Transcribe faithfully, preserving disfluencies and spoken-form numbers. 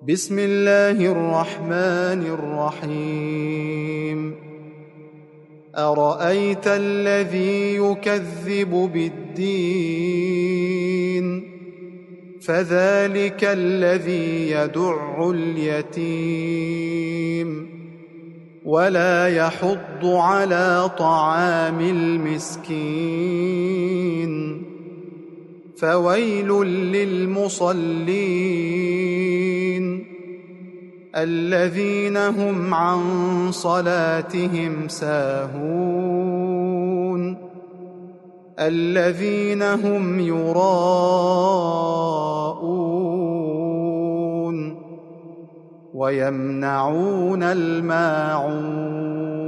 بسم الله الرحمن الرحيم أرأيت الذي يكذب بالدين فذلك الذي يدع اليتيم ولا يحض على طعام المسكين فويل للمصلين الذين هم عن صلاتهم ساهون الذين هم يراءون ويمنعون الماعون